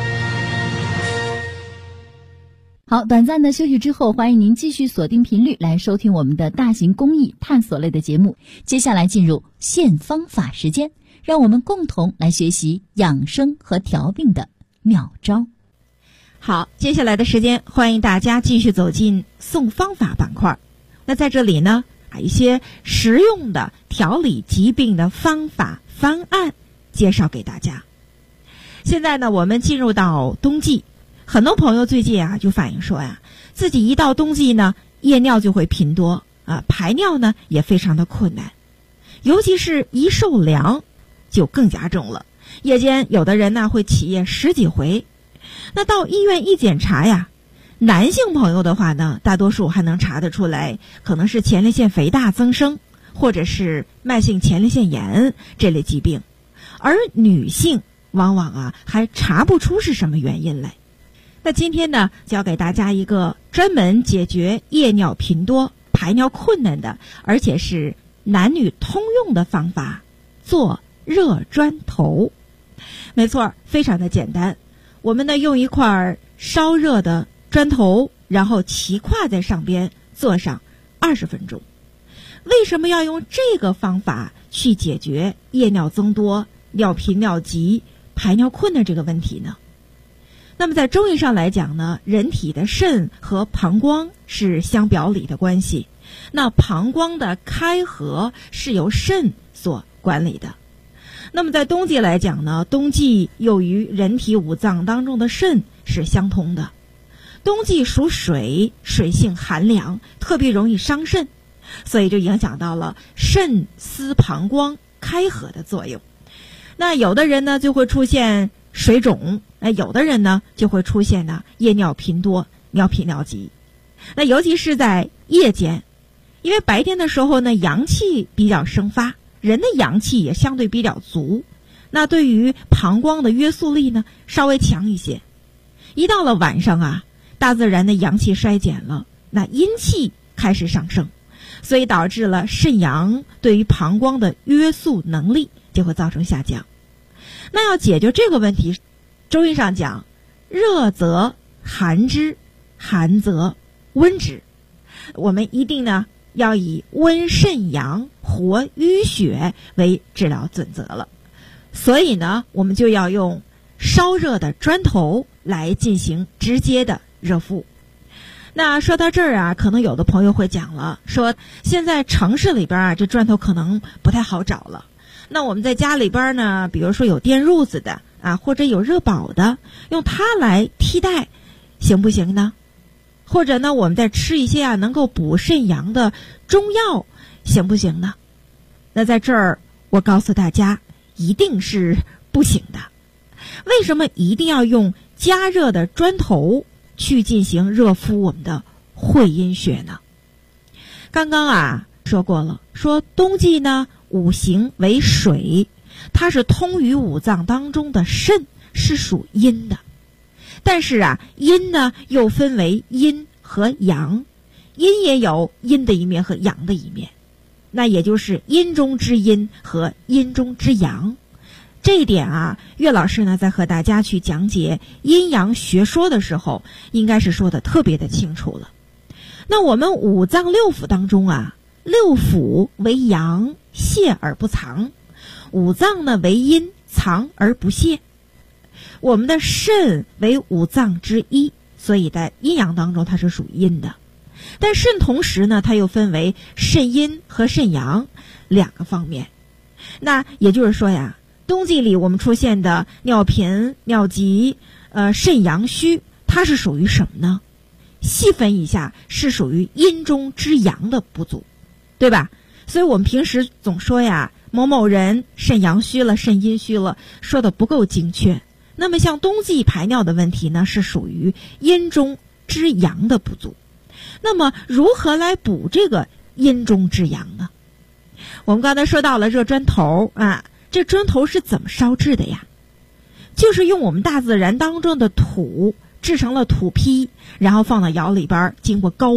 好，短暂的休息之后，欢迎您继续锁定频率来收听我们的大型公益探索类的节目。接下来进入现方法时间，让我们共同来学习养生和调病的妙招。 好，接下来的时间，欢迎大家继续走进送方法板块。那在这里呢，把一些实用的调理疾病的方法方案介绍给大家。现在呢，我们进入到冬季，很多朋友最近就反映说自己一到冬季呢，夜尿就会频多排尿呢也非常的困难，尤其是一受凉就更加重了。夜间有的人呢会起夜10几回。那到医院一检查男性朋友的话呢，大多数还能查得出来，可能是前列腺肥大增生，或者是慢性前列腺炎这类疾病，而女性往往还查不出是什么原因来。那今天呢，教给大家一个专门解决夜尿频多、排尿困难的，而且是男女通用的方法，做热砖头。没错，非常的简单。我们呢用一块烧热的砖头，然后骑跨在上边坐上20分钟。为什么要用这个方法去解决夜尿增多、尿频尿急、排尿困难这个问题呢？那么在中医上来讲呢，人体的肾和膀胱是相表里的关系，那膀胱的开合是由肾所管理的。那么在冬季来讲呢，冬季又与人体五脏当中的肾是相通的。冬季属水，水性寒凉，特别容易伤肾，所以就影响到了肾司膀胱开合的作用。那有的人呢就会出现水肿，有的人呢就会出现夜尿频多、尿频尿急。那尤其是在夜间，因为白天的时候呢阳气比较生发，人的阳气也相对比较足，那对于膀胱的约束力呢稍微强一些。一到了晚上大自然的阳气衰减了，那阴气开始上升，所以导致了肾阳对于膀胱的约束能力就会造成下降。那要解决这个问题，中医上讲，热则寒之，寒则温之。我们一定呢要以温肾阳、活淤血为治疗准则了。所以呢，我们就要用烧热的砖头来进行直接的热敷。那说到这儿可能有的朋友会讲了，说现在城市里边这砖头可能不太好找了。那我们在家里边呢，比如说有电褥子的或者有热宝的，用它来替代行不行呢？或者呢，我们再吃一些能够补肾阳的中药行不行呢？那在这儿我告诉大家，一定是不行的。为什么一定要用加热的砖头去进行热敷我们的会阴穴呢？刚刚说过了，说冬季呢五行为水，它是通于五脏当中的肾，是属阴的。但是阴呢又分为阴和阳，阴也有阴的一面和阳的一面，那也就是阴中之阴和阴中之阳。这一点岳老师呢在和大家去讲解阴阳学说的时候，应该是说的特别的清楚了。那我们五脏六腑当中六腑为阳，泄而不藏；五脏呢为阴，藏而不泄。我们的肾为五脏之一，所以在阴阳当中它是属阴的。但肾同时呢，它又分为肾阴和肾阳两个方面。那也就是说冬季里我们出现的尿频、尿急、肾阳虚，它是属于什么呢？细分一下，是属于阴中之阳的不足，对吧？所以我们平时总说某某人肾阳虚了、肾阴虚了，说的不够精确。那么像冬季排尿的问题呢，是属于阴中之阳的不足。那么如何来补这个阴中之阳呢？我们刚才说到了热砖头这砖头是怎么烧制的呀？就是用我们大自然当中的土制成了土坯，然后放到窑里边，经过高温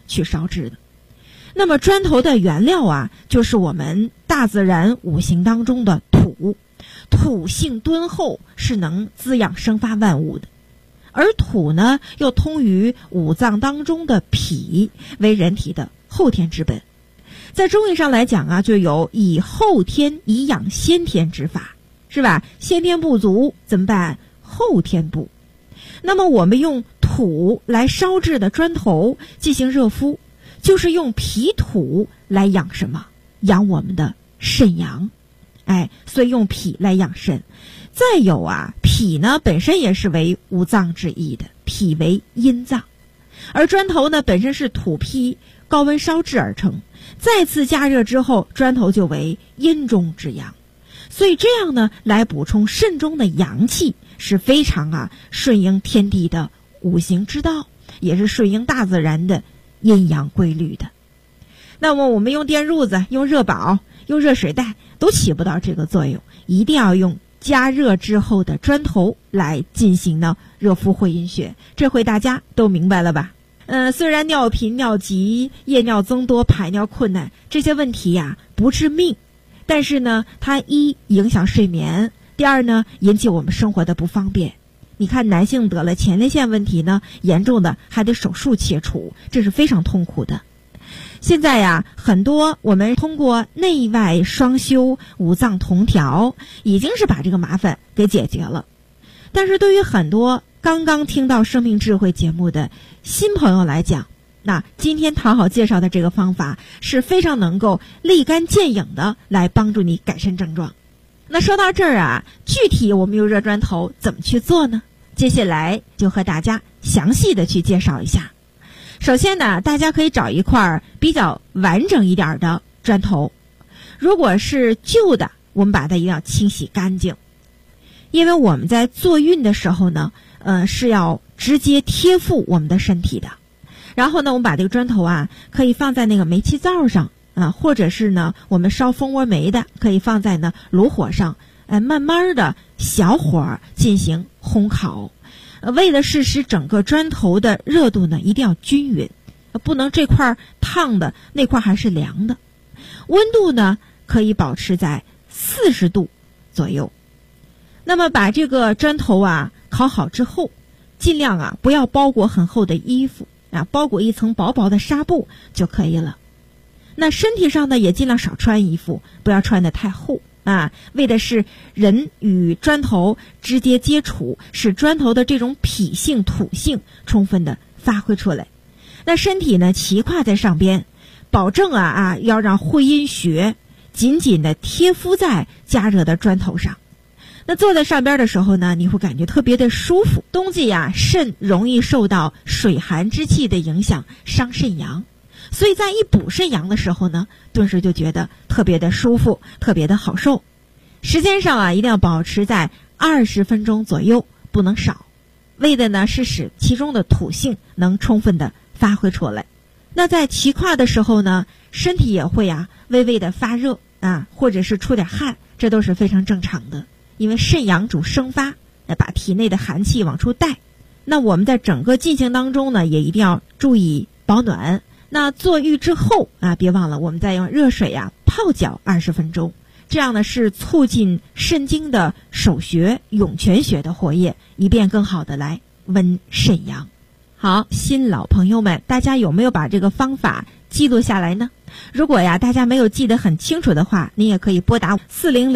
去烧制的。那么砖头的原料啊，就是我们大自然五行当中的土，土性敦厚，是能滋养生发万物的。而土呢，又通于五脏当中的脾，为人体的后天之本。在中医上来讲啊，就有以后天以养先天之法，是吧？先天不足怎么办？后天补。那么我们用土来烧制的砖头进行热敷，就是用脾土来养什么？养我们的肾阳。所以用脾来养肾。再有啊，脾呢本身也是为五脏之一的，脾为阴脏，而砖头呢本身是土坯高温烧制而成，再次加热之后，砖头就为阴中之阳。所以这样呢，来补充肾中的阳气，是非常顺应天地的五行之道，也是顺应大自然的阴阳规律的。那么我们用电褥子、用热宝、用热水袋都起不到这个作用，一定要用加热之后的砖头来进行呢热敷会阴穴。这回大家都明白了吧？虽然尿频、尿急、夜尿增多、排尿困难这些问题呀不致命，但是呢，它一影响睡眠，第二呢，引起我们生活的不方便。你看，男性得了前列腺问题呢，严重的还得手术切除，这是非常痛苦的。现在呀，很多我们通过内外双修、五脏同调，已经是把这个麻烦给解决了。但是对于很多刚刚听到生命智慧节目的新朋友来讲，那今天唐好介绍的这个方法是非常能够立竿见影的来帮助你改善症状。那说到这儿啊，具体我们用热砖头怎么去做呢？接下来就和大家详细的去介绍一下。首先呢，大家可以找一块比较完整一点的砖头，如果是旧的，我们把它一定要清洗干净，因为我们在做运的时候呢，是要直接贴附我们的身体的。然后呢，我们把这个砖头可以放在那个煤气灶上或者是呢，我们烧蜂窝煤的，可以放在呢炉火上，慢慢的小火进行烘烤。为的是使整个砖头的热度呢一定要均匀，不能这块烫的那块还是凉的。温度呢可以保持在40度左右。那么把这个砖头烤好之后，尽量不要包裹很厚的衣服包裹一层薄薄的纱布就可以了。那身体上呢也尽量少穿衣服，不要穿得太厚为的是人与砖头直接接触，使砖头的这种脾性土性充分的发挥出来。那身体呢骑跨在上边，保证要让会阴穴紧紧的贴敷在加热的砖头上。那坐在上边的时候呢，你会感觉特别的舒服。冬季肾容易受到水寒之气的影响，伤肾阳，所以在一补肾阳的时候呢，顿时就觉得特别的舒服，特别的好受。时间上一定要保持在20分钟左右，不能少，为的呢是使其中的土性能充分的发挥出来。那在骑跨的时候呢，身体也会微微的发热或者是出点汗，这都是非常正常的，因为肾阳主生发，把体内的寒气往出带。那我们在整个进行当中呢，也一定要注意保暖。那坐浴之后别忘了我们再用热水泡脚20分钟，这样呢是促进肾经的手穴、涌泉穴的活跃，以便更好的来温肾阳。好，新老朋友们，大家有没有把这个方法记录下来呢？如果大家没有记得很清楚的话，您也可以拨打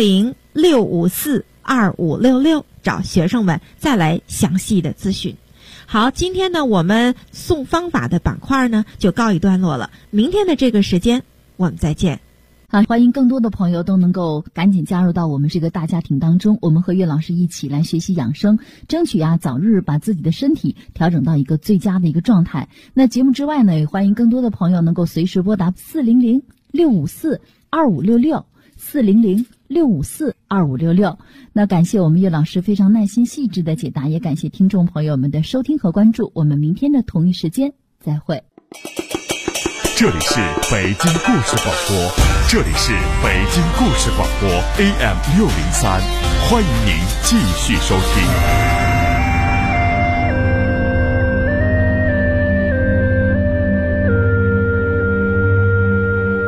400-654-2566找学生们再来详细的咨询。好，今天呢我们送方法的板块呢就告一段落了，明天的这个时间我们再见。 好，欢迎更多的朋友都能够赶紧加入到我们这个大家庭当中，我们和岳老师一起来学习养生，争取早日把自己的身体调整到一个最佳的一个状态。那节目之外呢，也欢迎更多的朋友能够随时拨打400-654-2566 400-654-2566。那感谢我们岳老师非常耐心细致的解答，也感谢听众朋友们的收听和关注，我们明天的同一时间再会。 这里是北京故事广播，这里是北京故事广播 AM603，欢迎您继续收听。